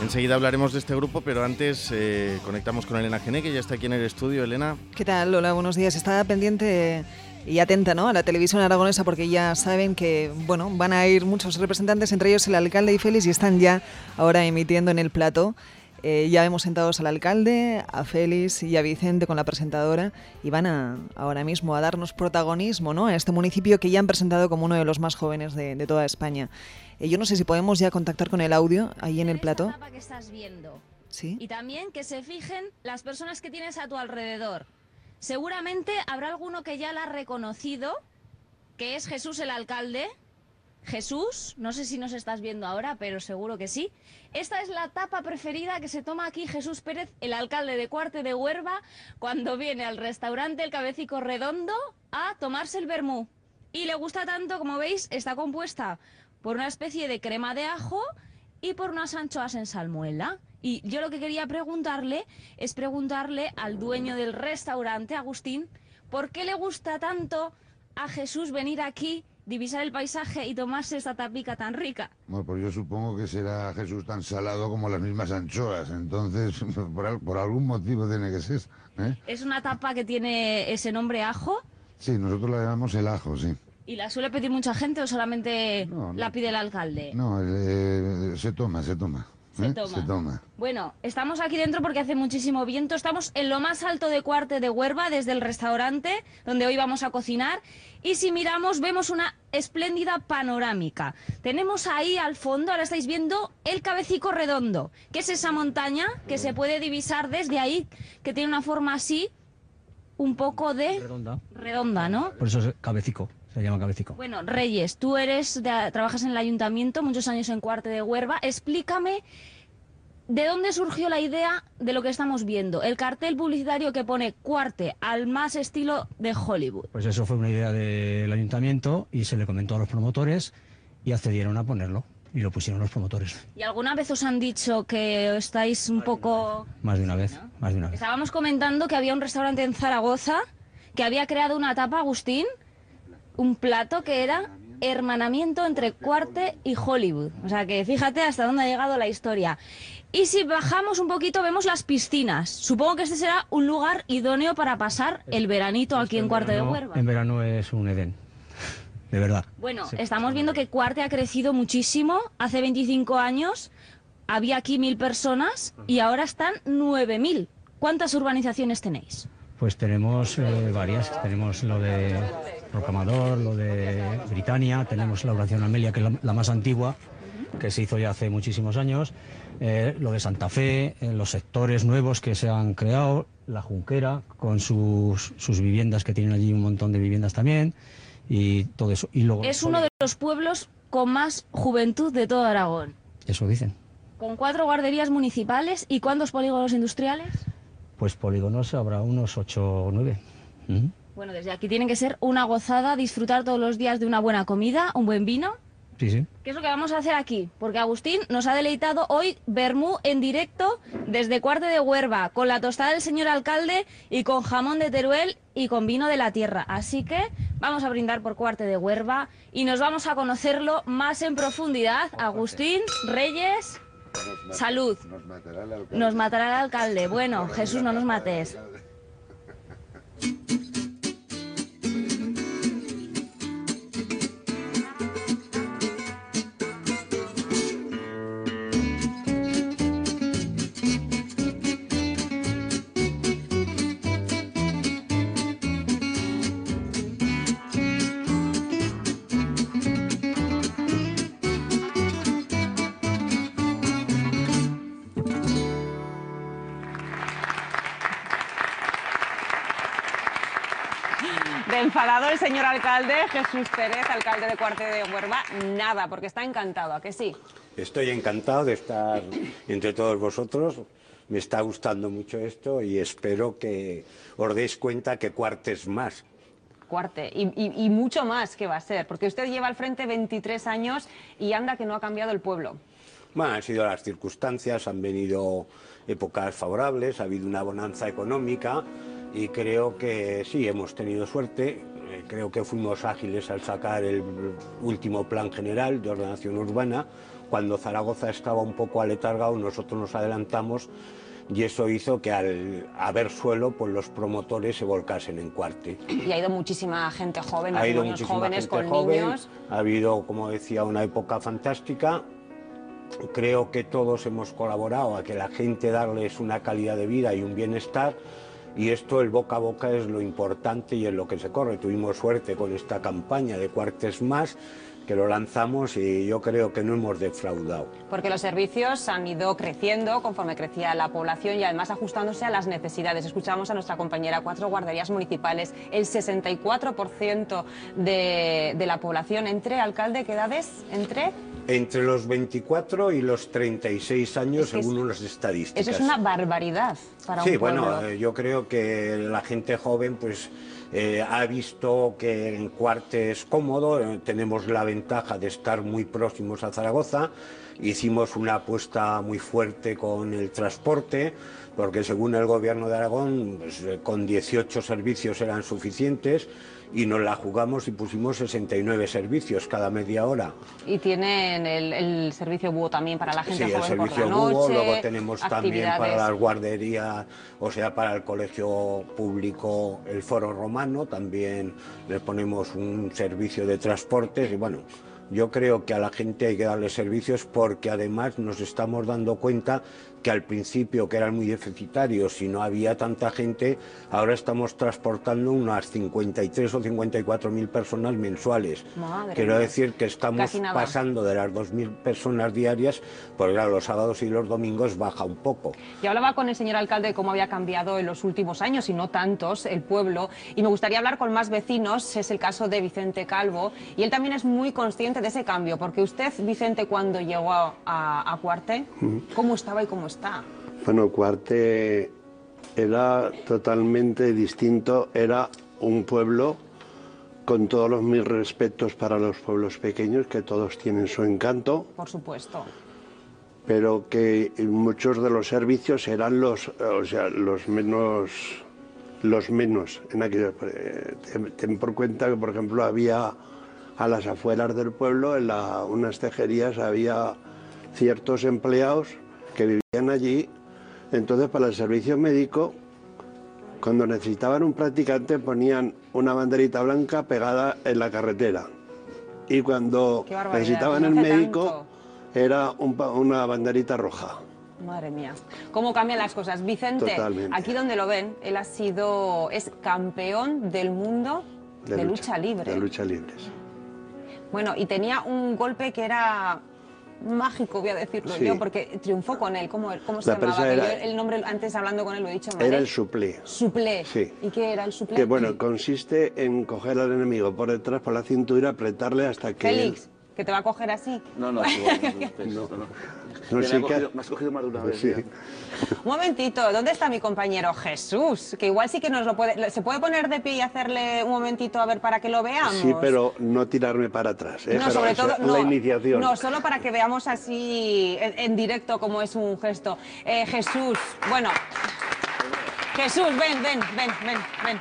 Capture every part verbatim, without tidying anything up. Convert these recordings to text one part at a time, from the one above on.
Enseguida hablaremos de este grupo, pero antes eh, conectamos con Elena Gené, que ya está aquí en el estudio. Elena. ¿Qué tal? Hola, buenos días. Estaba pendiente y atenta, ¿no?, a la televisión aragonesa, porque ya saben que, bueno, van a ir muchos representantes, entre ellos el alcalde y Félix, y están ya ahora emitiendo en el plató. Eh, ya hemos sentados al alcalde, a Félix y a Vicente con la presentadora, y van a, ahora mismo a darnos protagonismo, ¿no?, a este municipio que ya han presentado como uno de los más jóvenes de, de toda España. Eh, yo no sé si podemos ya contactar con el audio ahí en el plató. Mapa que estás viendo. Sí. Y también que se fijen las personas que tienes a tu alrededor. Seguramente habrá alguno que ya la ha reconocido, que es Jesús el alcalde. Jesús, no sé si nos estás viendo ahora, pero seguro que sí. Esta es la tapa preferida que se toma aquí Jesús Pérez, el alcalde de Cuarte de Huerva, cuando viene al restaurante El Cabecico Redondo a tomarse el vermú. Y le gusta tanto, como veis, está compuesta por una especie de crema de ajo y por unas anchoas en salmuela. Y yo lo que quería preguntarle es preguntarle al dueño del restaurante, Agustín, ¿por qué le gusta tanto a Jesús venir aquí, divisar el paisaje y tomarse esta tapica tan rica? Bueno, pues yo supongo que será Jesús tan salado como las mismas anchoas, entonces por, al, por algún motivo tiene que ser, ¿eh? ¿Es una tapa que tiene ese nombre, ajo? Sí, nosotros la llamamos el ajo, sí. ¿Y la suele pedir mucha gente o solamente no, no. la pide el alcalde? No, eh, se toma, se toma. Se ¿Eh? toma. Se toma. Bueno, estamos aquí dentro porque hace muchísimo viento. Estamos en lo más alto de Cuarte de Huerva, desde el restaurante donde hoy vamos a cocinar. Y si miramos, vemos una espléndida panorámica. Tenemos ahí al fondo, ahora estáis viendo, el Cabecico Redondo, que es esa montaña que se puede divisar desde ahí, que tiene una forma así, un poco de... Redonda. Redonda, ¿no? Por eso es Cabecico. Se llama Cabecico. Bueno, Reyes, tú eres de, trabajas en el ayuntamiento, muchos años en Cuarte de Huerva. Explícame de dónde surgió la idea de lo que estamos viendo. El cartel publicitario que pone Cuarte al más estilo de Hollywood. Pues eso fue una idea del ayuntamiento y se le comentó a los promotores y accedieron a ponerlo. Y lo pusieron los promotores. ¿Y alguna vez os han dicho que estáis un poco...? Más de una vez, ¿no? Más de una vez. Estábamos comentando que había un restaurante en Zaragoza que había creado una tapa, Agustín, un plato que era hermanamiento entre Cuarte y Hollywood. O sea que fíjate hasta dónde ha llegado la historia. Y si bajamos un poquito vemos las piscinas. Supongo que este será un lugar idóneo para pasar el veranito aquí en Cuarte de Huerva. En verano es un Edén, de verdad. Bueno, Sí. Estamos viendo que Cuarte ha crecido muchísimo. Hace veinticinco años había aquí mil personas y ahora están nueve mil. ¿Cuántas urbanizaciones tenéis? Pues tenemos eh, varias. Tenemos lo de Rocamadour, lo de Britania, tenemos la Urbanización Amelia, que es la, la más antigua, que se hizo ya hace muchísimos años, eh, lo de Santa Fe, eh, los sectores nuevos que se han creado, la Junquera, con sus, sus viviendas, que tienen allí un montón de viviendas también, y todo eso. Y luego, es uno de los pueblos con más juventud de todo Aragón. Eso dicen. Con cuatro guarderías municipales y ¿cuántos polígonos industriales? Pues polígonos habrá unos ocho o nueve. ¿Mm? Bueno, desde aquí tienen que ser una gozada disfrutar todos los días de una buena comida, un buen vino. Sí, sí. ¿Qué es lo que vamos a hacer aquí? Porque Agustín nos ha deleitado hoy vermú en directo desde Cuarte de Huerva, con la tostada del señor alcalde y con jamón de Teruel y con vino de la tierra. Así que vamos a brindar por Cuarte de Huerva y nos vamos a conocerlo más en profundidad. Agustín, Reyes... Salud. Nos matará el alcalde. Nos matará el alcalde. Bueno, Jesús, no nos mates. De enfadado el señor alcalde, Jesús Pérez, alcalde de Cuarte de Huerva, nada, porque está encantado, ¿a que sí? Estoy encantado de estar entre todos vosotros, me está gustando mucho esto y espero que os deis cuenta que Cuarte es más. Cuarte, y, y, y mucho más que va a ser, porque usted lleva al frente veintitrés años y anda que no ha cambiado el pueblo. Bueno, han sido las circunstancias, han venido épocas favorables, ha habido una bonanza económica y creo que sí, hemos tenido suerte. Eh, creo que fuimos ágiles al sacar el último plan general de ordenación urbana, cuando Zaragoza estaba un poco aletargado, nosotros nos adelantamos y eso hizo que al haber suelo, pues los promotores se volcasen en Cuarte. Y ha ido muchísima gente joven, ha ido niños muchísima jóvenes gente con joven, niños. Ha habido, como decía, una época fantástica. Creo que todos hemos colaborado a que la gente darles una calidad de vida y un bienestar, y esto, el boca a boca, es lo importante y es lo que se corre. Tuvimos suerte con esta campaña de Cuartes Más, que lo lanzamos, y yo creo que no hemos defraudado. Porque los servicios han ido creciendo conforme crecía la población y además ajustándose a las necesidades. Escuchamos a nuestra compañera, cuatro guarderías municipales, el sesenta y cuatro por ciento de, de la población. ¿Entre, alcalde, qué edades? ¿Entre? Entre los veinticuatro y los treinta y seis años, es que según es, las estadísticas. Eso es una barbaridad para sí, un pueblo. Sí, bueno, eh, yo creo que la gente joven pues eh, ha visto que en Cuarte es cómodo, eh, tenemos la ventaja de estar muy próximos a Zaragoza. Hicimos una apuesta muy fuerte con el transporte, porque según el Gobierno de Aragón, pues, eh, con dieciocho servicios eran suficientes, y nos la jugamos y pusimos sesenta y nueve servicios cada media hora. Y tienen el, el servicio búho también para la gente sí, joven el servicio por la noche, búho, luego tenemos también para actividades. las guarderías, o sea, para el colegio público, el Foro Romano, también le ponemos un servicio de transportes, y bueno, yo creo que a la gente hay que darle servicios, porque además nos estamos dando cuenta que al principio, que eran muy deficitarios y no había tanta gente, ahora estamos transportando unas cincuenta y tres o cincuenta y cuatro mil personas mensuales. Madre Quiero mía. decir que estamos pasando de las dos mil personas diarias, porque claro, los sábados y los domingos baja un poco. Yo hablaba con el señor alcalde de cómo había cambiado en los últimos años, y no tantos, el pueblo, y me gustaría hablar con más vecinos. Es el caso de Vicente Calvo, y él también es muy consciente de ese cambio, porque usted, Vicente, cuando llegó a, a, a Cuarte, ¿cómo estaba y cómo está? Bueno, Cuarte era totalmente distinto, era un pueblo, con todos los mis respetos para los pueblos pequeños, que todos tienen su encanto. Por supuesto. Pero que muchos de los servicios eran los, o sea, los menos, los menos en aquellos. Ten, ten por cuenta que, por ejemplo, había a las afueras del pueblo, en la, unas tejerías, había ciertos empleados que vivían allí. Entonces, para el servicio médico, cuando necesitaban un practicante, ponían una banderita blanca pegada en la carretera, y cuando necesitaban no el médico tanto. Era un, una banderita roja. Madre mía, cómo cambian las cosas. Vicente, Totalmente. Aquí donde lo ven, él ha sido, es campeón del mundo de, de lucha, lucha libre. De lucha libre, sí. Bueno, y tenía un golpe que era mágico, voy a decirlo sí. yo, porque triunfó con él. ¿Cómo, cómo se la llamaba? Era, yo el nombre, antes hablando con él, lo he dicho mal. Era el suplé. Suplé. Sí. ¿Y qué era el suplé? Que bueno, consiste en coger al enemigo por detrás, por la cintura, apretarle hasta que... Félix, él... ¿que te va a coger así? No, no, es igual, no, no, no. No, sí me, has que... cogido, me has cogido más de una vez. Sí. Un momentito, ¿dónde está mi compañero Jesús? Que igual sí que nos lo puede... ¿Se puede poner de pie y hacerle un momentito a ver para que lo veamos? Sí, pero no tirarme para atrás, ¿eh? No, sobre todo, la no, iniciación. No, solo para que veamos así en, en directo cómo es un gesto. Eh, Jesús, bueno... Jesús, ven, ven, ven, ven, ven.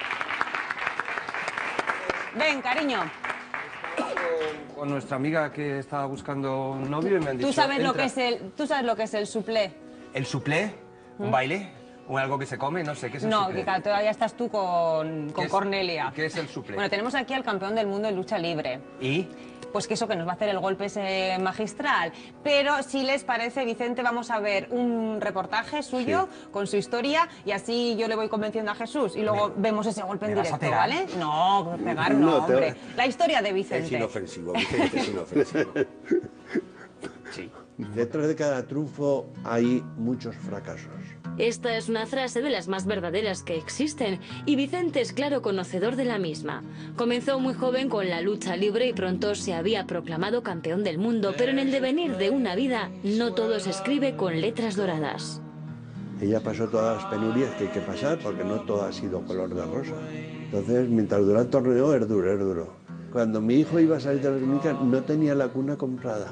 Ven, cariño. Con nuestra amiga que estaba buscando un novio y me han dicho... ¿Tú sabes, entra. lo que es el, ¿Tú sabes lo que es el suplé? ¿El suplé? ¿Un ¿Mm? baile? ¿O algo que se come? No sé, ¿qué es el no, suplé? No, que todavía estás tú con, con ¿Qué Cornelia. Es, ¿Qué es el suplé? Bueno, tenemos aquí al campeón del mundo de lucha libre. ¿Y? Pues que eso, que nos va a hacer el golpe ese magistral. Pero si les parece, Vicente, vamos a ver un reportaje suyo sí. con su historia, y así yo le voy convenciendo a Jesús y luego me, vemos ese golpe en directo, ¿vale? No, pegar no, no hombre. Te... La historia de Vicente. Es inofensivo, Vicente es inofensivo. Sí. Detrás de cada triunfo hay muchos fracasos. Esta es una frase de las más verdaderas que existen, y Vicente es claro conocedor de la misma. Comenzó muy joven con la lucha libre y pronto se había proclamado campeón del mundo, pero en el devenir de una vida no todo se escribe con letras doradas. Ella pasó todas las penurias que hay que pasar, porque no todo ha sido color de rosa. Entonces, mientras dura el torneo, es duro, es duro. Cuando mi hijo iba a salir de la clínica, no tenía la cuna comprada,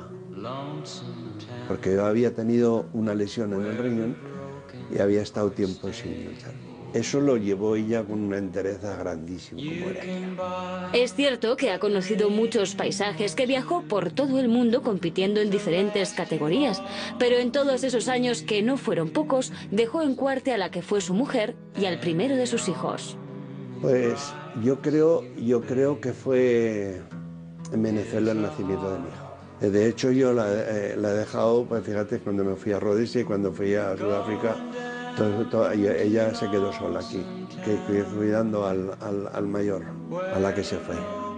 porque yo había tenido una lesión en el riñón y había estado tiempo sin luchar. eso lo llevó ella con una entereza grandísima, como era ella. Es cierto que ha conocido muchos paisajes, que viajó por todo el mundo compitiendo en diferentes categorías, pero en todos esos años, que no fueron pocos, dejó en Cuarte a la que fue su mujer y al primero de sus hijos. Pues yo creo, yo creo que fue en Venezuela el nacimiento de mi hijo. De hecho, yo la, eh, la he dejado, pues fíjate, cuando me fui a Rhodesia y cuando fui a Sudáfrica, todo, todo, ella, ella se quedó sola aquí, que, que cuidando al, al, al mayor, a la que se fue.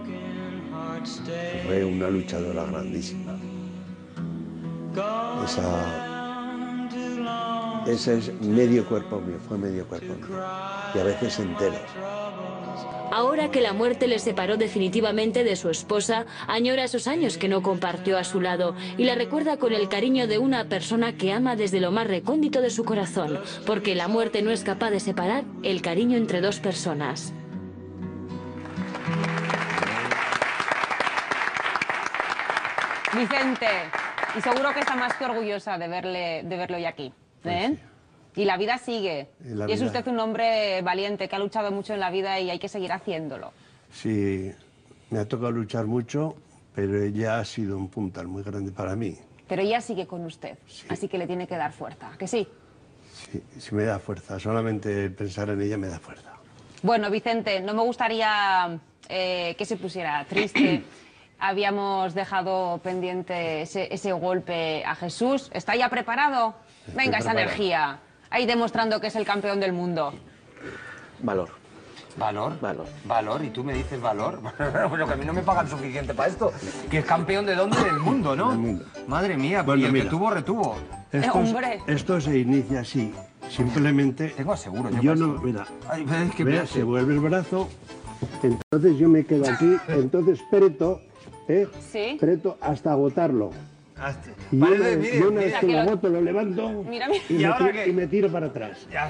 Fue una luchadora grandísima. Esa, ese es medio cuerpo mío, fue medio cuerpo mío, y a veces entero. Ahora que la muerte le separó definitivamente de su esposa, añora esos años que no compartió a su lado y la recuerda con el cariño de una persona que ama desde lo más recóndito de su corazón, porque la muerte no es capaz de separar el cariño entre dos personas. Vicente, y seguro que está más que orgullosa de verle, de verle hoy aquí, ¿eh? Pues sí. Y la vida sigue. Y, la y es vida... usted un hombre valiente, que ha luchado mucho en la vida y hay que seguir haciéndolo. Sí, me ha tocado luchar mucho, pero ella ha sido un puntal muy grande para mí. Pero ella sigue con usted, sí. Así que le tiene que dar fuerza, ¿que sí? Sí, sí me da fuerza, solamente pensar en ella me da fuerza. Bueno, Vicente, no me gustaría eh, que se pusiera triste. Habíamos dejado pendiente ese, ese golpe a Jesús. ¿Está ya preparado? Estoy Venga, preparado. Esa energía. Ahí demostrando que es el campeón del mundo. Valor. ¿Valor? Valor. ¿Valor? ¿Y tú me dices valor? Bueno, que a mí no me pagan suficiente para esto. Que es campeón de dónde? Del mundo, ¿no? Del mundo. Madre mía, bueno, y el mira, que tuvo, retuvo. Esto, eh, hombre. esto se inicia así. Simplemente... Tengo aseguro. Yo, yo no... Mira, Ay, es que ve, se vuelve el brazo, entonces yo me quedo aquí, entonces preto, ¿eh? Sí. Preto hasta agotarlo. Hasta... Y Vale, una, mire, y una mira, vez que lo agoto, lo levanto mira, mira. Y, ¿Y, me ahora tiro, qué? y me tiro para atrás. Ya.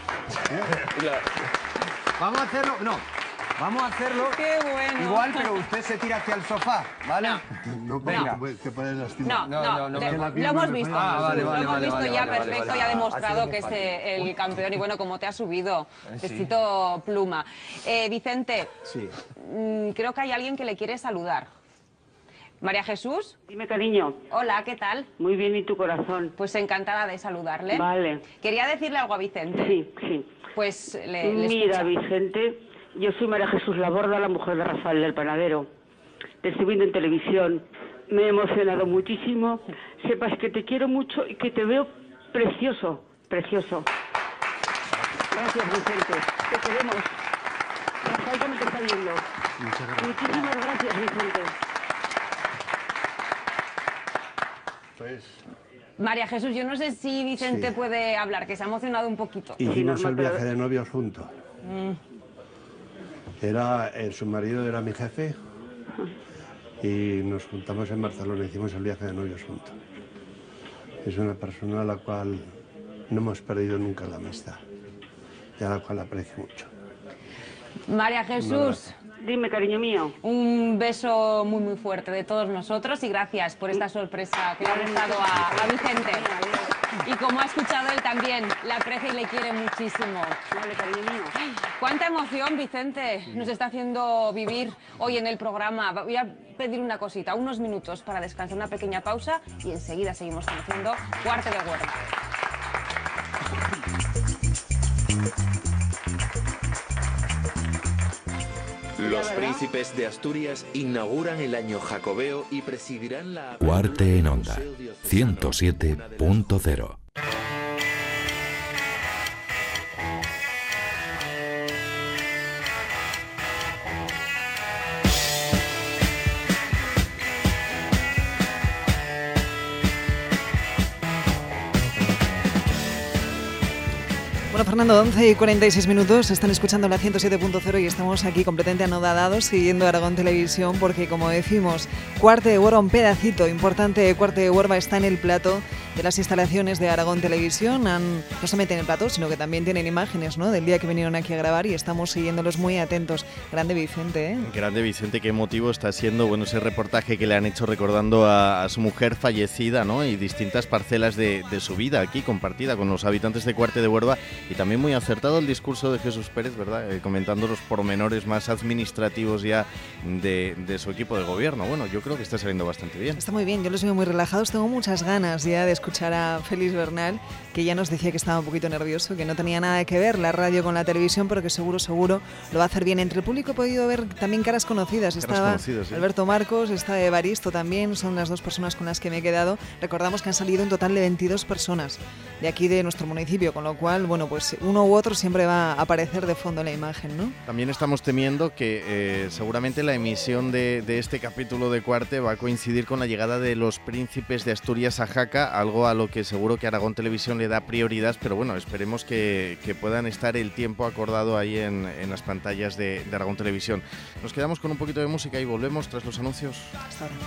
¿Eh? Vamos a hacerlo... No. Vamos a hacerlo Qué bueno. Igual, pero usted se tira hacia el sofá, ¿vale? No, venga. Que puedes No, lastimar. no, no, no, no me... lo hemos visto. Ah, vale, vale, lo hemos vale, visto vale, ya vale, perfecto, vale, ya ha vale. demostrado que es fácil. el campeón y bueno, como te ha subido, Sí. vestido pluma. Eh, Vicente, Sí. mmm, creo que hay alguien que le quiere saludar. María Jesús. Dime, cariño. Hola, ¿qué tal? Muy bien, ¿y tu corazón? Pues encantada de saludarle. Vale. Quería decirle algo a Vicente. Sí, sí. Pues le, le Mira, escucha. Vicente, yo soy María Jesús Laborda, la mujer de Rafael del Panadero. Te estoy viendo en televisión. Me he emocionado muchísimo. Sepas que te quiero mucho y que te veo precioso, precioso. Gracias, Vicente. Te queremos. Rafael también te está viendo. Muchas gracias. Muchísimas gracias, Vicente. Pues... María Jesús, yo no sé si Vicente Sí. puede hablar, que se ha emocionado un poquito. Hicimos Sí, el normal, viaje pero- de novios juntos. Mm. Era, eh, su marido era mi jefe y nos juntamos en Barcelona, hicimos el viaje de novios juntos. Es una persona a la cual no hemos perdido nunca la amistad y a la cual aprecio mucho. María Jesús, Dime, cariño mío. un beso muy muy fuerte de todos nosotros y gracias por esta sorpresa que le ha prestado a, a Vicente. Y como ha escuchado él también, la aprecia y le quiere muchísimo. Vale, cariño mío. Cuánta emoción, Vicente, nos está haciendo vivir hoy en el programa. Voy a pedir una cosita, unos minutos para descansar, una pequeña pausa y enseguida seguimos conociendo Cuarte de Huerta. Los príncipes de Asturias inauguran el año jacobeo y presidirán la... Cuarte en Onda, ciento siete punto cero. Bueno, Fernando, once y cuarenta y seis minutos, están escuchando la ciento siete punto cero y estamos aquí completamente anodadados siguiendo Aragón Televisión porque, como decimos, Cuarte de Huerva, un pedacito importante de Cuarte de Huerva está en el plató de las instalaciones de Aragón Televisión. Han, no se meten en el plató, sino que también tienen imágenes, ¿no?, del día que vinieron aquí a grabar, y estamos siguiéndolos muy atentos. Grande Vicente, ¿eh? Grande Vicente, qué emotivo está siendo, bueno, ese reportaje que le han hecho recordando a, a su mujer fallecida, ¿no?, y distintas parcelas de, de su vida aquí compartida con los habitantes de Cuarte de Huerva, y también muy acertado el discurso de Jesús Pérez, ¿verdad?, eh, comentando los pormenores más administrativos ya de, de su equipo de gobierno. Bueno, yo creo que está saliendo bastante bien. Está muy bien, yo los veo muy relajados, tengo muchas ganas ya de escuchar a Félix Bernal, que ya nos decía que estaba un poquito nervioso, que no tenía nada que ver la radio con la televisión, pero que seguro, seguro lo va a hacer bien. Entre el público he podido ver también caras conocidas. Caras Estaba conocidas, ¿sí? Alberto Marcos, está Evaristo también, son las dos personas con las que me he quedado. Recordamos que han salido un total de veintidós personas de aquí de nuestro municipio, con lo cual, bueno, pues uno u otro siempre va a aparecer de fondo en la imagen, ¿no? También estamos temiendo que eh, seguramente la emisión de, de este capítulo de Cuarte va a coincidir con la llegada de los príncipes de Asturias a Jaca, algo a lo que seguro que Aragón Televisión le da prioridad, pero bueno, esperemos que, que puedan estar el tiempo acordado ahí en, en las pantallas de, de Aragón Televisión. Nos quedamos con un poquito de música y volvemos tras los anuncios. Hasta ahora.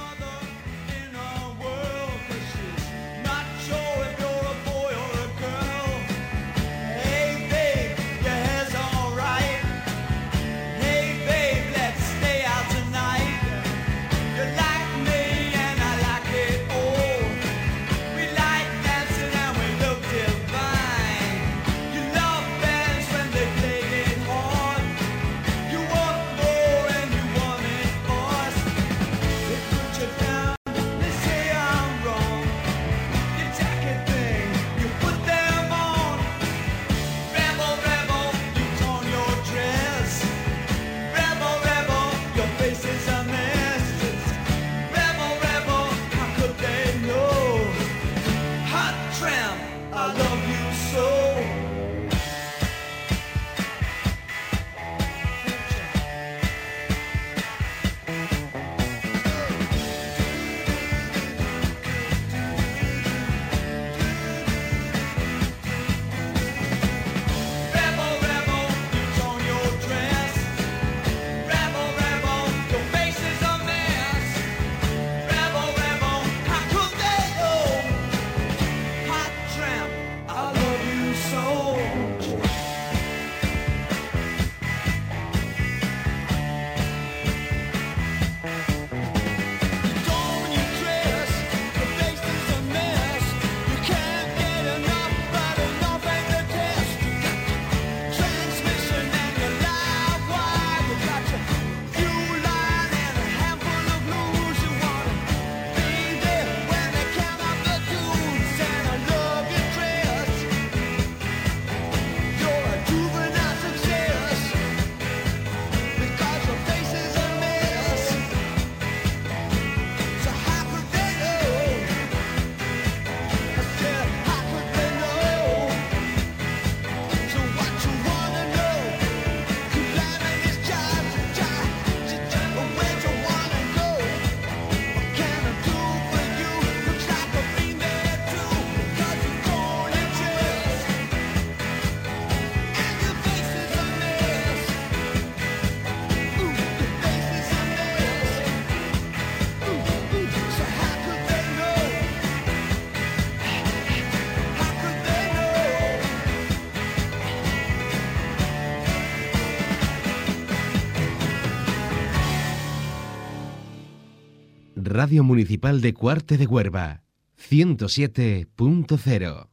Radio Municipal de Cuarte de Huerva, ciento siete punto cero.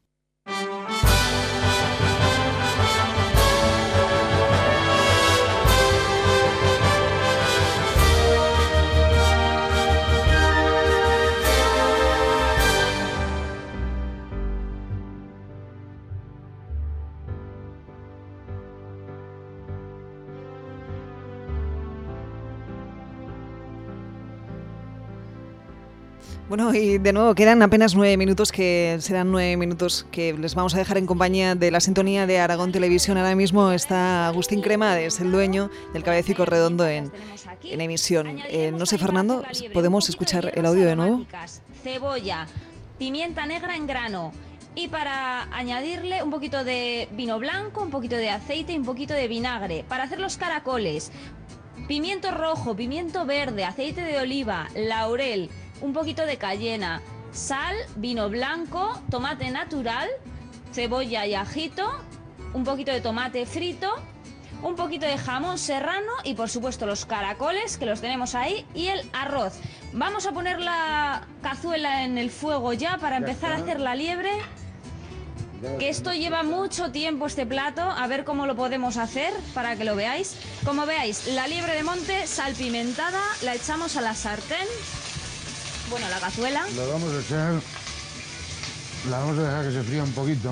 Bueno, y de nuevo quedan apenas nueve minutos, que serán nueve minutos que les vamos a dejar en compañía de la sintonía de Aragón Televisión. Ahora mismo está Agustín Cremades, el dueño del Cabecico Redondo, en, en emisión. Eh, no sé, Fernando, ¿podemos escuchar el audio de nuevo? Cebolla, pimienta negra en grano. Y para añadirle un poquito de vino blanco, un poquito de aceite y un poquito de vinagre. Para hacer los caracoles, pimiento rojo, pimiento verde, aceite de oliva, laurel, un poquito de cayena, sal, vino blanco, tomate natural, cebolla y ajito, un poquito de tomate frito, un poquito de jamón serrano y por supuesto los caracoles, que los tenemos ahí, y el arroz. Vamos a poner la cazuela en el fuego ya para empezar a hacer la liebre, que esto lleva mucho tiempo, este plato, a ver cómo lo podemos hacer para que lo veáis. Como veáis, la liebre de monte salpimentada, la echamos a la sartén, bueno, la cazuela. La vamos a echar, la vamos a dejar que se fría un poquito.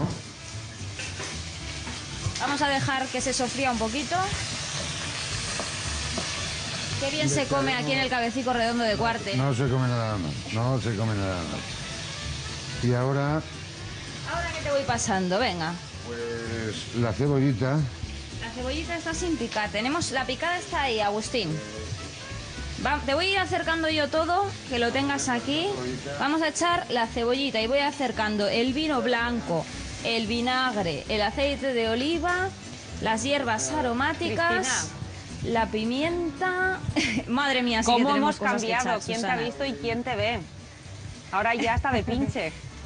Vamos a dejar que se sofría un poquito. Qué bien se come aquí en el Cabecico Redondo de Cuarte. No se come nada más, no se come nada más. Y ahora... Ahora que te voy pasando, venga. Pues la cebollita. La cebollita está sin picar. Tenemos, la picada está ahí, Agustín. Va, te voy a ir acercando yo todo, que lo tengas aquí. Vamos a echar la cebollita y voy acercando el vino blanco, el vinagre, el aceite de oliva, las hierbas aromáticas, Cristina, la pimienta. Madre mía, sí que ¿cómo tenemos hemos cosas que cambiado? echar, ¿Quién Susana? te ha visto y quién te ve? Ahora ya está de pinche.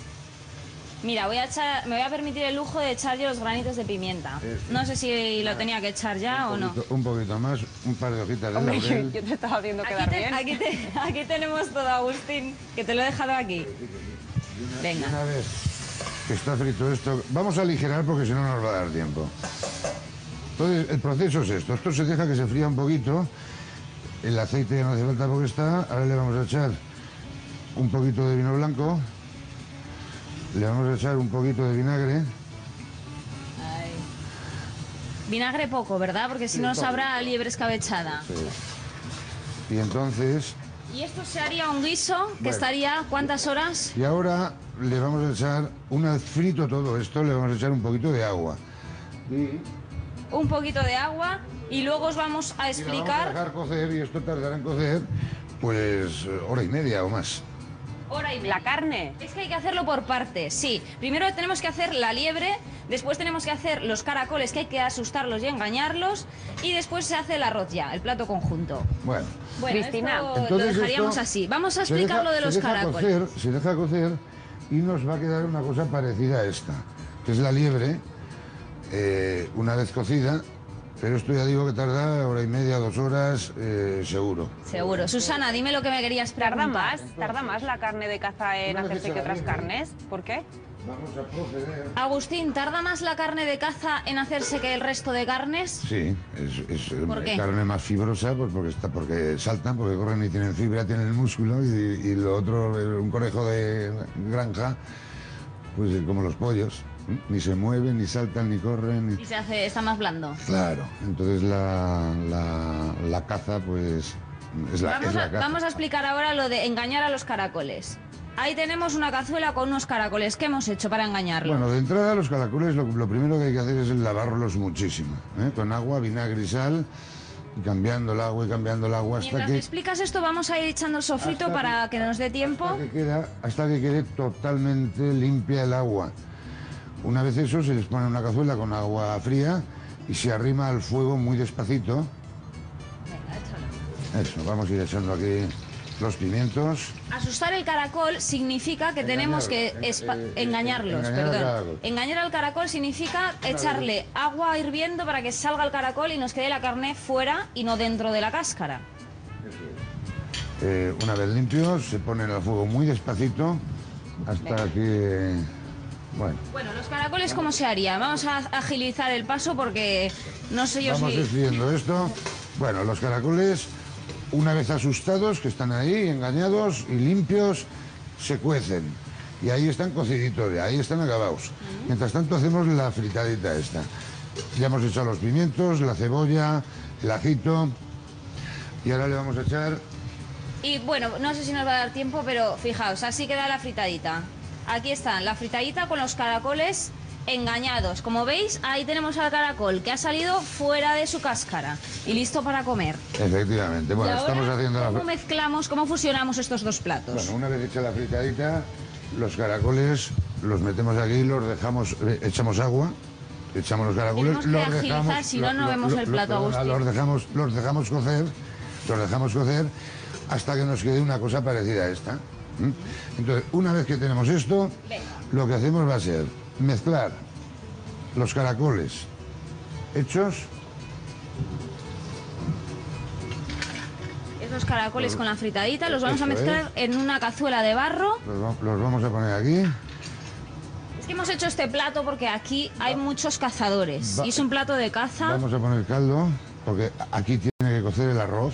Mira, voy a echar, me voy a permitir el lujo de echar yo los granitos de pimienta. No sé si lo tenía que echar ya o no. Un poquito más, un par de hojitas de Hombre, laurel. yo te estaba haciendo Aquí, quedar te- bien. aquí te- aquí tenemos todo, Agustín, que te lo he dejado aquí. Venga. Una vez que está frito esto, vamos a aligerar porque si no nos va a dar tiempo. Entonces, el proceso es esto. Esto se deja que se fría un poquito. El aceite ya no hace falta porque está. Ahora le vamos a echar un poquito de vino blanco. Le vamos a echar un poquito de vinagre. Ay. Vinagre poco, ¿verdad? Porque si no sabrá a liebre escabechada. Sí. Y entonces... Y esto se haría un guiso que Bueno. estaría, ¿cuántas horas? Y ahora le vamos a echar, una vez frito todo esto, le vamos a echar un poquito de agua. Y, Un poquito de agua y luego os vamos a y la vamos a explicar dejar cocer, y esto tardará en cocer, pues hora y media o más. hora y media. La carne. Es que hay que hacerlo por partes, sí. Primero tenemos que hacer la liebre, después tenemos que hacer los caracoles, que hay que asustarlos y engañarlos, y después se hace el arroz ya, el plato conjunto. Bueno, Bueno, Cristina, esto lo entonces dejaríamos esto así. Vamos a se explicar deja- lo de los se deja caracoles. cocer, se deja cocer y nos va a quedar una cosa parecida a esta, que es la liebre, eh, una vez cocida, pero esto ya digo que tarda hora y media, dos horas, eh, seguro. Seguro. Susana, dime lo que me querías ¿Tarda preguntar. más? ¿Tarda más la carne de caza en Una vez hacerse hecha que la otras liebre. carnes? ¿Por qué? Vamos a proceder. Agustín, ¿tarda más la carne de caza en hacerse que el resto de carnes? Sí, es, es eh, ¿Por qué? carne más fibrosa, pues porque está, porque saltan, porque corren y tienen fibra, tienen el músculo, y, y lo otro, eh, un conejo de granja, pues eh, como los pollos, ¿eh? Ni se mueven, ni saltan, ni corren. Ni... Y se hace, está más blando. Claro, entonces la, la, la caza, pues es la, Vamos es la a, caza. vamos a explicar ahora lo de engañar a los caracoles. Ahí tenemos una cazuela con unos caracoles. ¿Qué hemos hecho para engañarlos? Bueno, de entrada los caracoles lo, lo primero que hay que hacer es lavarlos muchísimo, ¿eh? Con agua, vinagre y sal, y cambiando el agua y cambiando el agua hasta Mientras que... me explicas esto, vamos a ir echando el sofrito Hasta para que nos dé tiempo. Hasta que, queda, hasta que quede totalmente limpia el agua. Una vez eso, se les pone una cazuela con agua fría y se arrima al fuego muy despacito. Venga, échalo. Eso, vamos a ir echando aquí los pimientos. Asustar el caracol significa que tenemos que Engañarlo, espa- eh, eh, engañarlos, engañar al perdón. caracol. Engañar al caracol significa echarle agua hirviendo para que salga el caracol y nos quede la carne fuera y no dentro de la cáscara. Eh, una vez limpios, se ponen al fuego muy despacito hasta que... Bueno, Bueno, los caracoles, ¿cómo se haría? Vamos a agilizar el paso porque no sé yo vamos si... escribiendo esto. Bueno, los caracoles, una vez asustados, que están ahí, engañados y limpios, se cuecen. Y ahí están cociditos, ya, ahí están acabados. Mientras tanto hacemos la fritadita esta. Ya hemos echado los pimientos, la cebolla, el ajito. Y ahora le vamos a echar... Y bueno, no sé si nos va a dar tiempo, pero fijaos, así queda la fritadita. Aquí está, la fritadita con los caracoles engañados. Como veis, ahí tenemos al caracol que ha salido fuera de su cáscara y listo para comer. Efectivamente. Bueno, Y ahora, estamos haciendo la... ¿cómo mezclamos, cómo fusionamos estos dos platos? Bueno, una vez hecha la fritadita, los caracoles los metemos aquí, los dejamos, eh, echamos agua, echamos los caracoles, Tenemos que los agilizar, dejamos, si no, no lo- vemos lo- el lo- plato, perdona, Agustín. los dejamos, los dejamos cocer, los dejamos cocer hasta que nos quede una cosa parecida a esta. ¿m? Entonces, una vez que tenemos esto, lo que hacemos va a ser mezclar los caracoles hechos. Esos caracoles con la fritadita los vamos a Eso mezclar en una cazuela de barro. Los, va- los vamos a poner aquí. Es que hemos hecho este plato porque aquí hay muchos cazadores. Va- Y es un plato de caza. Vamos a poner caldo, porque aquí tiene que cocer el arroz.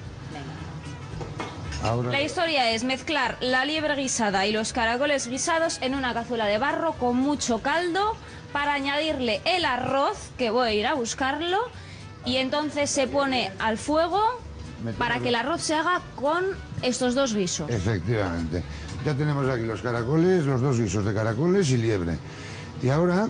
Ahora, La historia es mezclar la liebre guisada y los caracoles guisados en una cazuela de barro con mucho caldo para añadirle el arroz, que voy a ir a buscarlo, y entonces se pone al fuego para que el arroz se haga con estos dos guisos. efectivamente. Ya tenemos aquí los caracoles, los dos guisos de caracoles y liebre. Y ahora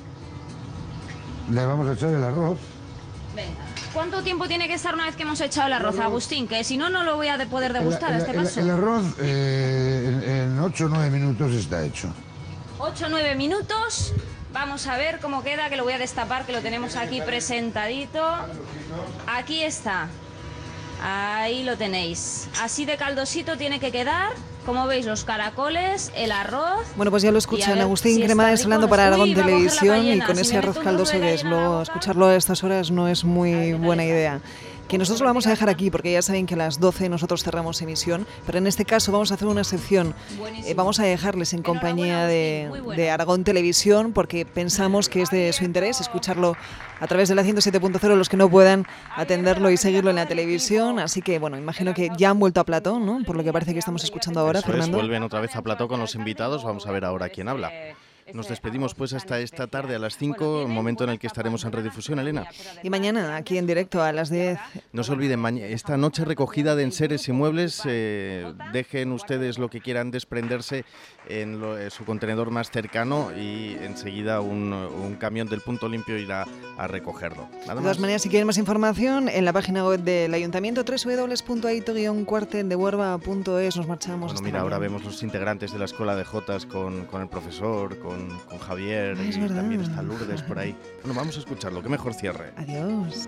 le vamos a echar el arroz. Venga. ¿Cuánto tiempo tiene que estar una vez que hemos echado el arroz, Agustín? Que si no, no lo voy a de poder degustar el, a este el- paso. el arroz eh, en, en ocho o nueve minutos está hecho. ocho o nueve minutos. Vamos a ver cómo queda, que lo voy a destapar, que lo tenemos aquí presentadito. Aquí está. Ahí lo tenéis. Así de caldosito tiene que quedar. Como veis, los caracoles, el arroz. Bueno, pues ya lo Y a escuchan. ver Agustín si está Cremades rico. hablando para Uy, Aragón va a coger la Televisión y ballena. con Si ese me arroz meto un trozo caldoso de que es ballena en la luego escucharlo a estas horas no es muy buena idea. Que nosotros lo vamos a dejar aquí porque ya saben que a las doce nosotros cerramos emisión, pero en este caso vamos a hacer una sección, eh, vamos a dejarles en compañía de, de Aragón Televisión porque pensamos que es de su interés escucharlo a través de la ciento siete punto cero los que no puedan atenderlo y seguirlo en la televisión, así que bueno, imagino que ya han vuelto a plató, ¿no? Por lo que parece que estamos escuchando ahora, Eso es, Fernando. vuelven otra vez a plató con los invitados, vamos a ver ahora quién habla. Nos despedimos pues hasta esta tarde a las cinco, momento en el que estaremos en redifusión, Elena. Y mañana aquí en directo a las diez. No se olviden, maña- esta noche recogida de enseres y muebles, eh, dejen ustedes lo que quieran desprenderse en lo- eh, su contenedor más cercano y enseguida un, un camión del Punto Limpio irá a recogerlo. Nada De todas más. maneras, si quieren más información, en la página web del Ayuntamiento, doble u doble u doble u punto aito guion cuarten de huerva punto es. Nos marchamos. Bueno, hasta mira, ahora mañana. vemos los integrantes de la Escuela de Jotas con, con el profesor, con, con Javier, Ah, es y verdad. también está Lourdes por ahí. Bueno, vamos a escucharlo, qué mejor cierre. Adiós.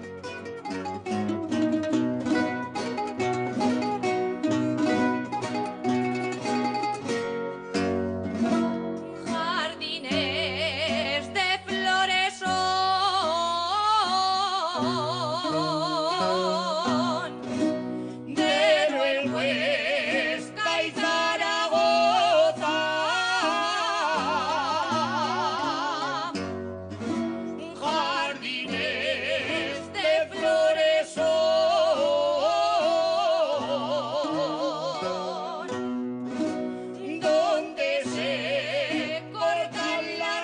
Jardines de flores son de Teruel, Huesca y Zaragoza. Jardines de flores son donde se cortan las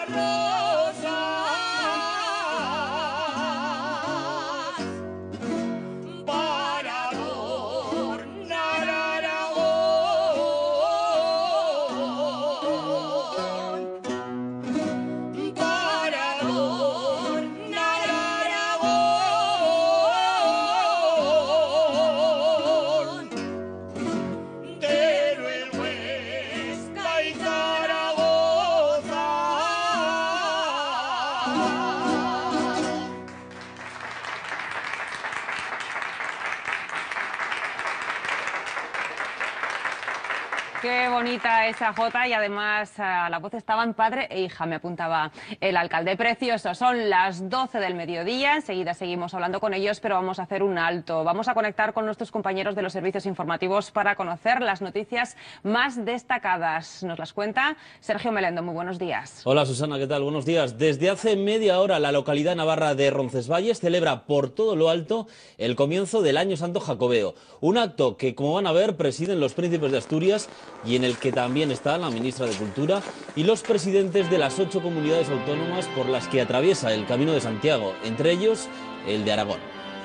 rosas para adornar Aragón, para adornar Aragón, Teruel, Huesca y Zaragoza. Qué bonita esa jota y además a la voz estaban padre e hija, me apuntaba el alcalde. Precioso, son las doce del mediodía, enseguida seguimos hablando con ellos, pero vamos a hacer un alto. Vamos a conectar con nuestros compañeros de los servicios informativos para conocer las noticias más destacadas. Nos las cuenta Sergio Melendo. Muy buenos días. Hola Susana, ¿qué tal? Buenos días. Desde hace media hora la localidad navarra de Roncesvalles celebra por todo lo alto el comienzo del Año Santo Jacobeo. Un acto que, como van a ver, presiden los príncipes de Asturias y en el que también está la ministra de Cultura y los presidentes de las ocho comunidades autónomas por las que atraviesa el Camino de Santiago, entre ellos el de Aragón.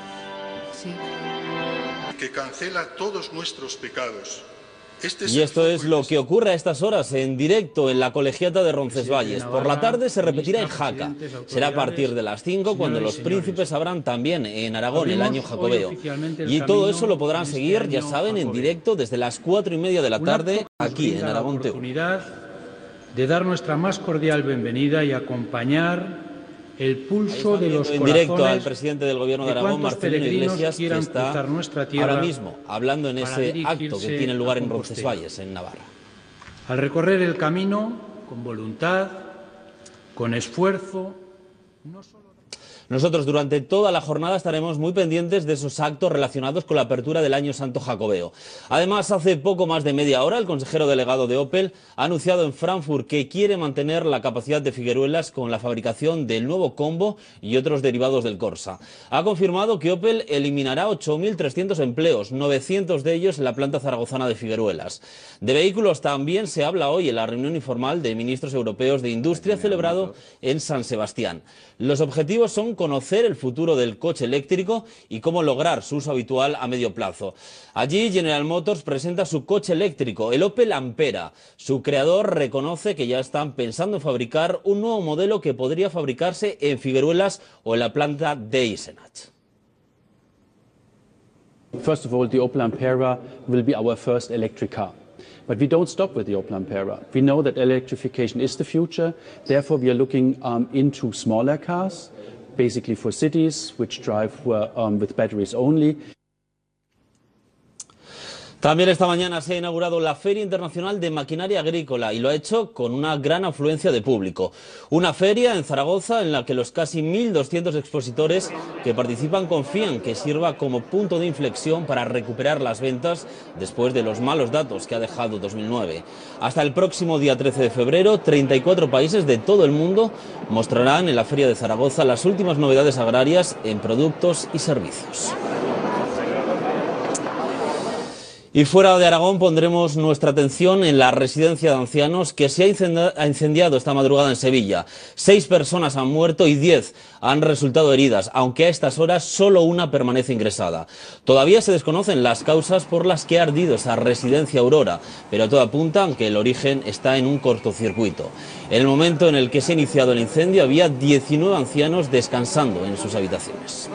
Que cancela todos nuestros pecados. Este es Y esto es lo que ocurre a estas horas en directo en la colegiata de Roncesvalles. Por la tarde se repetirá en Jaca. Será a partir de las cinco cuando los príncipes sabrán también en Aragón el año jacobeo. Y todo eso lo podrán seguir, ya saben, en directo desde las cuatro y media de la tarde aquí en Aragón T V. De dar nuestra más cordial bienvenida y acompañar el pulso de los en corazones directo al presidente del gobierno de de Aragón, cuantos Marcelino peregrinos Iglesias, que quieran está cruzar nuestra tierra ahora mismo hablando en para ese acto que dirigirse tiene lugar a en Compostela. Roncesvalles, en Navarra. Al recorrer el camino con voluntad, con esfuerzo. Nosotros durante toda la jornada estaremos muy pendientes de esos actos relacionados con la apertura del Año Santo Jacobeo. Además, hace poco más de media hora, el consejero delegado de Opel ha anunciado en Frankfurt que quiere mantener la capacidad de Figueruelas con la fabricación del nuevo Combo y otros derivados del Corsa. Ha confirmado que Opel eliminará ocho mil trescientos empleos, novecientos de ellos en la planta zaragozana de Figueruelas. De vehículos también se habla hoy en la reunión informal de ministros europeos de industria celebrado en San Sebastián. Los objetivos son conocer el futuro del coche eléctrico y cómo lograr su uso habitual a medio plazo. Allí General Motors presenta su coche eléctrico, el Opel Ampera. Su creador reconoce que ya están pensando en fabricar un nuevo modelo que podría fabricarse en Figueruelas o en la planta de Isenach. First of all, the Opel Ampera will be our first electric car. But we don't stop with the Opel Ampera. We know that electrification is the future. Therefore, we are looking um, into smaller cars, basically for cities, which drive uh, um, with batteries only. También esta mañana se ha inaugurado la Feria Internacional de Maquinaria Agrícola y lo ha hecho con una gran afluencia de público. Una feria en Zaragoza en la que los casi mil doscientos expositores que participan confían que sirva como punto de inflexión para recuperar las ventas después de los malos datos que ha dejado dos mil nueve. Hasta el próximo día trece de febrero, treinta y cuatro países de todo el mundo mostrarán en la Feria de Zaragoza las últimas novedades agrarias en productos y servicios. Y fuera de Aragón pondremos nuestra atención en la residencia de ancianos que se ha incendiado esta madrugada en Sevilla. Seis personas han muerto y diez han resultado heridas, aunque a estas horas solo una permanece ingresada. Todavía se desconocen las causas por las que ha ardido esa residencia Aurora, pero todo apunta a que el origen está en un cortocircuito. En el momento en el que se ha iniciado el incendio había diecinueve ancianos descansando en sus habitaciones.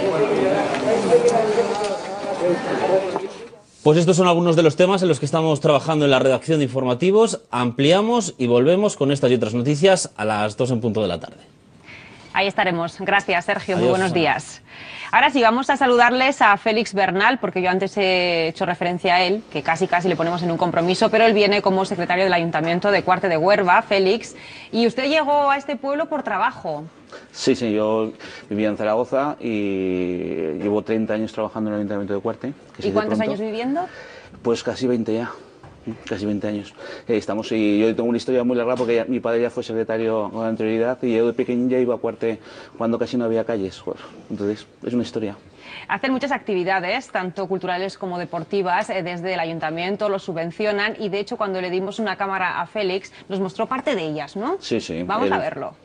Pues estos son algunos de los temas en los que estamos trabajando en la redacción de informativos. Ampliamos y volvemos con estas y otras noticias a las dos en punto de la tarde. Ahí estaremos. Gracias, Sergio. Adiós. Muy buenos días. Ahora sí, vamos a saludarles a Félix Bernal, porque yo antes he hecho referencia a él, que casi casi le ponemos en un compromiso, pero él viene como secretario del Ayuntamiento de Cuarte de Huerva. Félix, y usted llegó a este pueblo por trabajo. Sí, sí, yo vivía en Zaragoza y llevo treinta años trabajando en el Ayuntamiento de Cuarte. ¿Y cuántos años viviendo? Pues casi veinte ya, casi veinte años. Eh, estamos, y yo tengo una historia muy larga porque ya, mi padre ya fue secretario con anterioridad y yo de pequeño ya iba a Cuarte cuando casi no había calles. Pues, entonces, es una historia. Hacen muchas actividades, tanto culturales como deportivas, eh, desde el ayuntamiento, los subvencionan y de hecho cuando le dimos una cámara a Félix nos mostró parte de ellas, ¿no? Sí, sí. Vamos el... a verlo.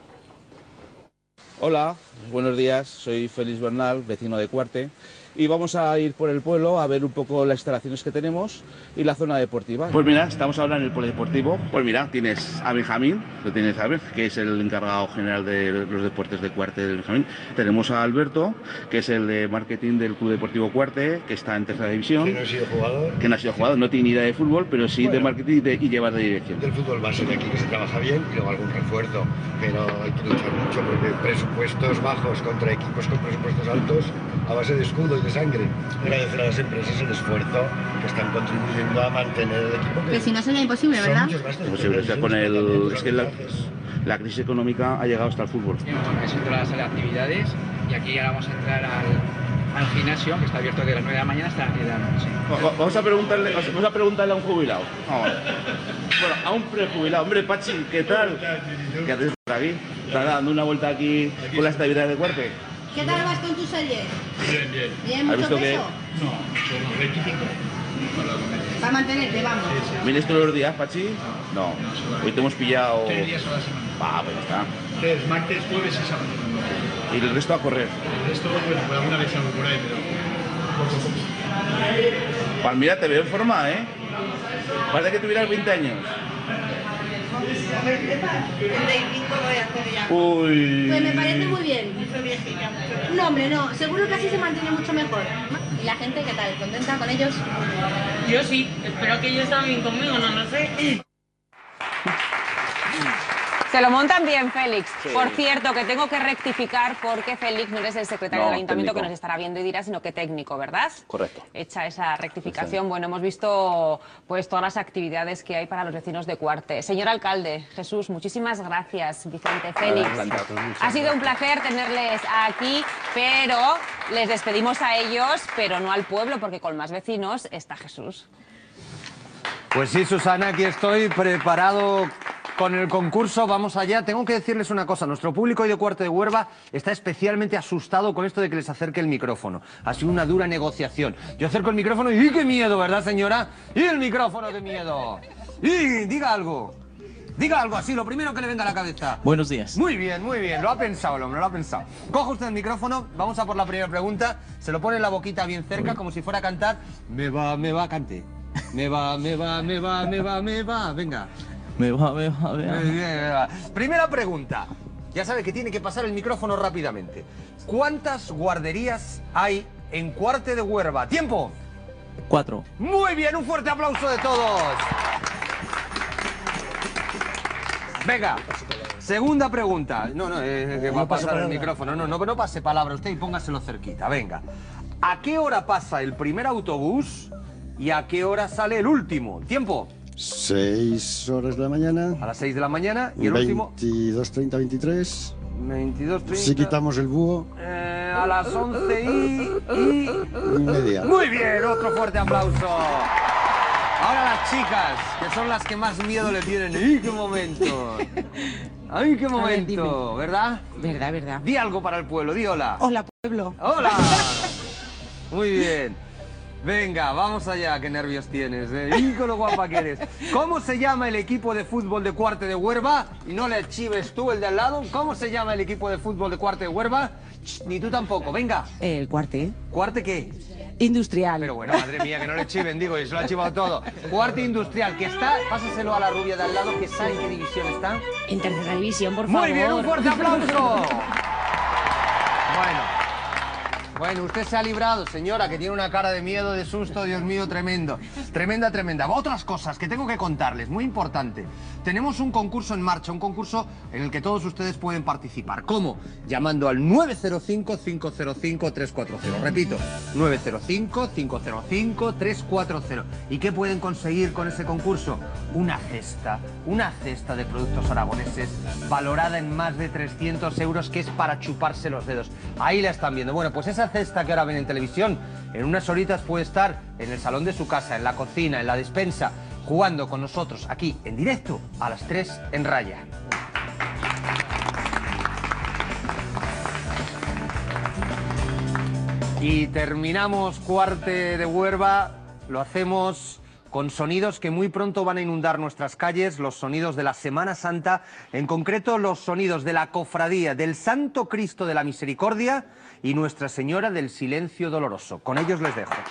Hola, buenos días, soy Félix Bernal, vecino de Cuarte, y vamos a ir por el pueblo a ver un poco las instalaciones que tenemos y la zona deportiva. Pues mira, estamos ahora en el polideportivo. Pues mira, tienes a Benjamín, lo tienes a ver, que es el encargado general de los deportes de Cuarte de Benjamín. Tenemos a Alberto, que es el de marketing del Club Deportivo Cuarte, que está en tercera división. Que no ha sido jugador. Que no ha sido jugador, no tiene ni idea de fútbol, pero sí bueno, de marketing y, de, y llevar de dirección. Del fútbol base de aquí que se trabaja bien y luego algún refuerzo, pero hay que luchar mucho porque presupuestos bajos contra equipos con presupuestos altos a base de escudo y de sangre. Agradecer a las empresas el esfuerzo que están contribuyendo a mantener el equipo. Que si no sería imposible, ¿verdad? Imposible, o sea, con el, es que la, la crisis económica ha llegado hasta el fútbol. Bueno, es otra de la sala de actividades y aquí ahora vamos a entrar al, al gimnasio, que está abierto desde las nueve de la mañana hasta las diez de la noche. Vamos a preguntarle, vamos a, preguntarle a un jubilado. Vamos. Bueno, a un prejubilado. Hombre, Pachi, ¿qué tal? ¿Qué haces por aquí? ¿Estás dando una vuelta aquí con la estabilidad de Cuarte? ¿Qué tal vas con tu serie? Bien, bien. ¿Bien, mucho peso? Que... No, somos veinticinco. Para mantenerte, vamos. ¿Vienes todos los días, Pachi? No. Hoy te hemos pillado... Tres días a la semana. Ah, pues ya está. Tres, martes, jueves y sábado. ¿Y el resto a correr? El resto, bueno, por alguna vez salgo por ahí, pero... poco a poco. Palmira, te veo en forma, ¿eh? Parece que tuvieras veinte años. treinta y cinco voy a hacer ya. Uy. Pues me parece muy bien. No, hombre, no. Seguro que así se mantiene mucho mejor. ¿Y la gente qué tal? ¿Contenta con ellos? Yo sí. Espero que ellos también conmigo, no lo sé. Se lo montan bien, Félix. Sí. Por cierto, que tengo que rectificar porque, Félix, no eres el secretario No, del ayuntamiento técnico. que nos estará viendo y dirá, sino que técnico, ¿verdad? Correcto. Hecha esa rectificación, bueno, hemos visto pues todas las actividades que hay para los vecinos de Cuarte. Señor alcalde, Jesús, muchísimas gracias. Vicente, Félix. Ha sido un placer tenerles aquí, pero les despedimos a ellos, pero no al pueblo, porque con más vecinos está Jesús. Pues sí, Susana, aquí estoy preparado con el concurso. Vamos allá. Tengo que decirles una cosa. Nuestro público hoy de Cuarte de Huerva está especialmente asustado con esto de que les acerque el micrófono. Ha sido una dura negociación. Yo acerco el micrófono y ¡y qué miedo!, ¿verdad, señora? ¡Y el micrófono de miedo! ¡Y diga algo! Diga algo así, lo primero que le venga a la cabeza. Buenos días. Muy bien, muy bien. Lo ha pensado el hombre, lo ha pensado. Coja usted el micrófono. Vamos a por la primera pregunta. Se lo pone en la boquita bien cerca, como si fuera a cantar. Me va, me va, cante. Me va, me va, me va, me va, me va. Venga. Me va, me va, me va. Muy bien, me va. Primera pregunta. Ya sabe que tiene que pasar el micrófono rápidamente. ¿Cuántas guarderías hay en Cuarte de Huerva? ¡Tiempo! Cuatro. Muy bien, un fuerte aplauso de todos. Venga, segunda pregunta. No, no, eh, que va a pasar el micrófono. No, no, no pase palabra usted y póngaselo cerquita. Venga. ¿A qué hora pasa el primer autobús y a qué hora sale el último? Tiempo. seis horas de la mañana. A las seis de la mañana y el último. veintidós treinta, veintitrés. veintidós treinta. Si quitamos el búho. Eh, a las once y, y... y media. Muy bien, otro fuerte aplauso. Ahora las chicas, que son las que más miedo le tienen. ¡Ay, qué momento! ¡Ay, qué momento! ¿Verdad? Verdad, verdad. Di algo para el pueblo, di hola. Hola, pueblo. ¡Hola! Muy bien. Venga, vamos allá, qué nervios tienes, ¿eh? ¡Y con lo guapa que eres! ¿Cómo se llama el equipo de fútbol de Cuarte de Huerva? Y no le chives tú el de al lado. ¿Cómo se llama el equipo de fútbol de Cuarte de Huerva? Ch, ni tú tampoco, venga. El Cuarte. ¿Cuarte qué? Industrial. Pero bueno, madre mía, que no le chiven, digo, y se lo ha chivado todo. Cuarte Industrial, que está, pásaselo a la rubia de al lado, que sabe en qué división está. En tercera división, por favor. Muy bien, un fuerte aplauso. Bueno. Bueno, usted se ha librado, señora, que tiene una cara de miedo, de susto, Dios mío, tremendo. Tremenda, tremenda. Otras cosas que tengo que contarles, muy importante. Tenemos un concurso en marcha, un concurso en el que todos ustedes pueden participar. ¿Cómo? Llamando al nueve cero cinco, cinco cero cinco, tres cuatro cero. Repito, nueve cero cinco, cinco cero cinco, tres cuatro cero. ¿Y qué pueden conseguir con ese concurso? Una cesta, una cesta de productos aragoneses valorada en más de trescientos euros, que es para chuparse los dedos. Ahí la están viendo. Bueno, pues esa cesta que ahora ven en televisión, en unas horitas puede estar en el salón de su casa, en la cocina, en la despensa, jugando con nosotros aquí en directo a las tres en Raya. Y terminamos Cuarte de Huerva, lo hacemos con sonidos que muy pronto van a inundar nuestras calles, los sonidos de la Semana Santa, en concreto los sonidos de la Cofradía del Santo Cristo de la Misericordia y Nuestra Señora del Silencio Doloroso. Con ellos les dejo.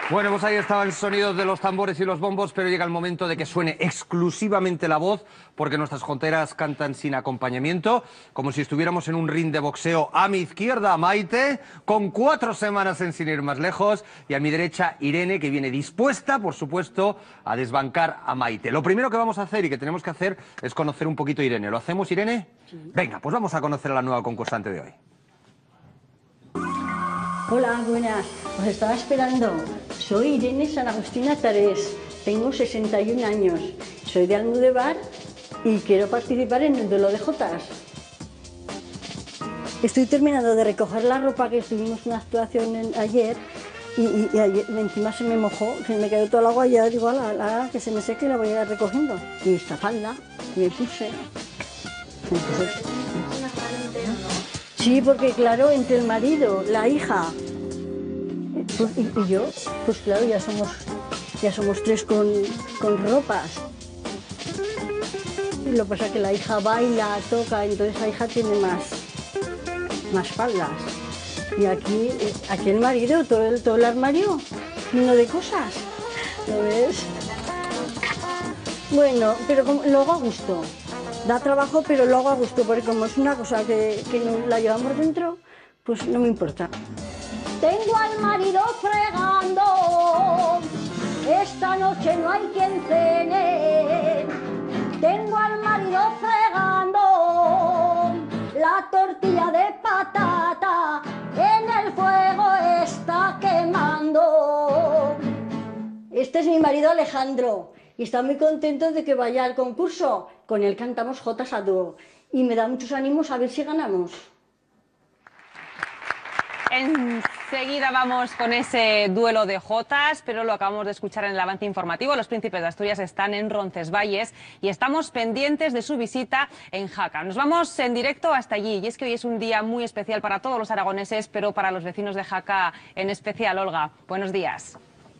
Bueno, pues ahí estaban sonidos de los tambores y los bombos, pero llega el momento de que suene exclusivamente la voz, porque nuestras jonteras cantan sin acompañamiento, como si estuviéramos en un ring de boxeo. A mi izquierda, Maite, con cuatro semanas en Sin ir más lejos, y a mi derecha, Irene, que viene dispuesta, por supuesto, a desbancar a Maite. Lo primero que vamos a hacer y que tenemos que hacer es conocer un poquito a Irene. ¿Lo hacemos, Irene? Sí. Venga, pues vamos a conocer a la nueva concursante de hoy. Hola, buenas. Os estaba esperando. Soy Irene San Agustina Tarés. Tengo sesenta y un años. Soy de Almudebar y quiero participar en el duelo de jotas. Estoy terminando de recoger la ropa, que tuvimos una actuación en, ayer y, y, y ayer, encima se me mojó, se me quedó todo el agua y ya digo, la, la, que se me seque y la voy a ir recogiendo. Y esta falda me puse. Entonces, sí, porque claro, entre el marido, la hija pues, y, y yo, pues claro, ya somos, ya somos tres con, con ropas. Y lo que pasa es que la hija baila, toca, entonces la hija tiene más, más faldas. Y aquí, aquí el marido, todo el, todo el armario lleno de cosas. ¿Lo ves? Bueno, pero como, lo hago a gusto. Da trabajo, pero lo hago a gusto, porque como es una cosa que, que no la llevamos dentro, pues no me importa. Tengo al marido fregando, esta noche no hay quien cene. Tengo al marido fregando, la tortilla de patata en el fuego está quemando. Este es mi marido Alejandro. Y está muy contento de que vaya al concurso. Con él cantamos jotas a dúo. Y me da muchos ánimos a ver si ganamos. Enseguida vamos con ese duelo de jotas, pero lo acabamos de escuchar en el avance informativo. Los Príncipes de Asturias están en Roncesvalles y estamos pendientes de su visita en Jaca. Nos vamos en directo hasta allí, y es que hoy es un día muy especial para todos los aragoneses, pero para los vecinos de Jaca en especial. Olga, buenos días.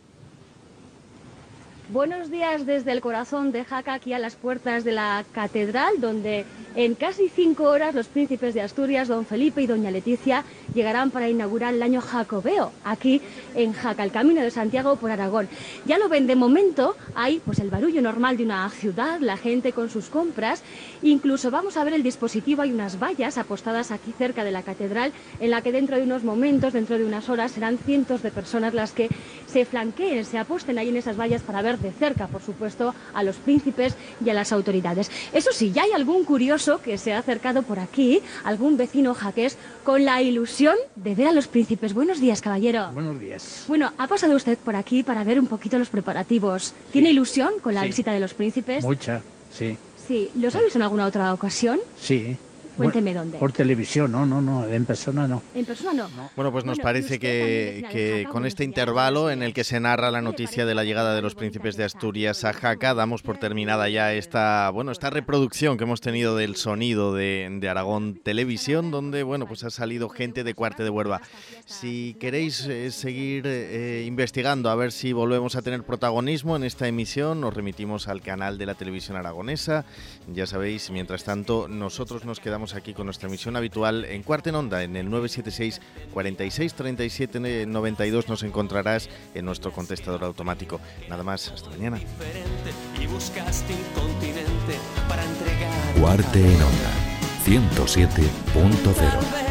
Buenos días desde el corazón de Jaca, aquí a las puertas de la catedral, donde en casi cinco horas los príncipes de Asturias, don Felipe y doña Leticia, llegarán para inaugurar el año jacobeo, aquí en Jaca, el Camino de Santiago por Aragón. Ya lo ven, de momento hay pues el barullo normal de una ciudad, la gente con sus compras, incluso vamos a ver el dispositivo, hay unas vallas apostadas aquí cerca de la catedral, en la que dentro de unos momentos, dentro de unas horas, serán cientos de personas las que se flanqueen, se aposten ahí en esas vallas para ver de cerca, por supuesto, a los príncipes y a las autoridades. Eso sí, ya hay algún curioso que se ha acercado por aquí, algún vecino jaqués, con la ilusión de ver a los príncipes. Buenos días, caballero. Buenos días. Bueno, ha pasado usted por aquí para ver un poquito los preparativos. ¿Tiene Sí. ilusión con la Sí. visita de los príncipes? Mucha, sí. Sí. ¿Los ha visto en alguna otra ocasión? Sí. Cuénteme Bueno, dónde. Por televisión, no, no, no, en persona no. En persona no. Bueno, pues nos Bueno, parece usted que, también que Jaca, con este intervalo en el que se narra la noticia de la llegada de los príncipes de Asturias a Jaca, damos por terminada ya esta, bueno, esta reproducción que hemos tenido del sonido de, de Aragón Televisión, donde bueno, pues ha salido gente de Cuarte de Huerva. Si queréis eh, seguir eh, investigando a ver si volvemos a tener protagonismo en esta emisión, nos remitimos al canal de la televisión aragonesa. Ya sabéis, mientras tanto, nosotros nos quedamos aquí con nuestra emisión habitual en Cuarte en Onda, en el nueve siete seis, cuarenta y seis, treinta y siete, noventa y dos nos encontrarás en nuestro contestador automático. Nada más, hasta mañana. Y buscaste un continente para entregar. Cuarte en Onda, ciento siete punto cero.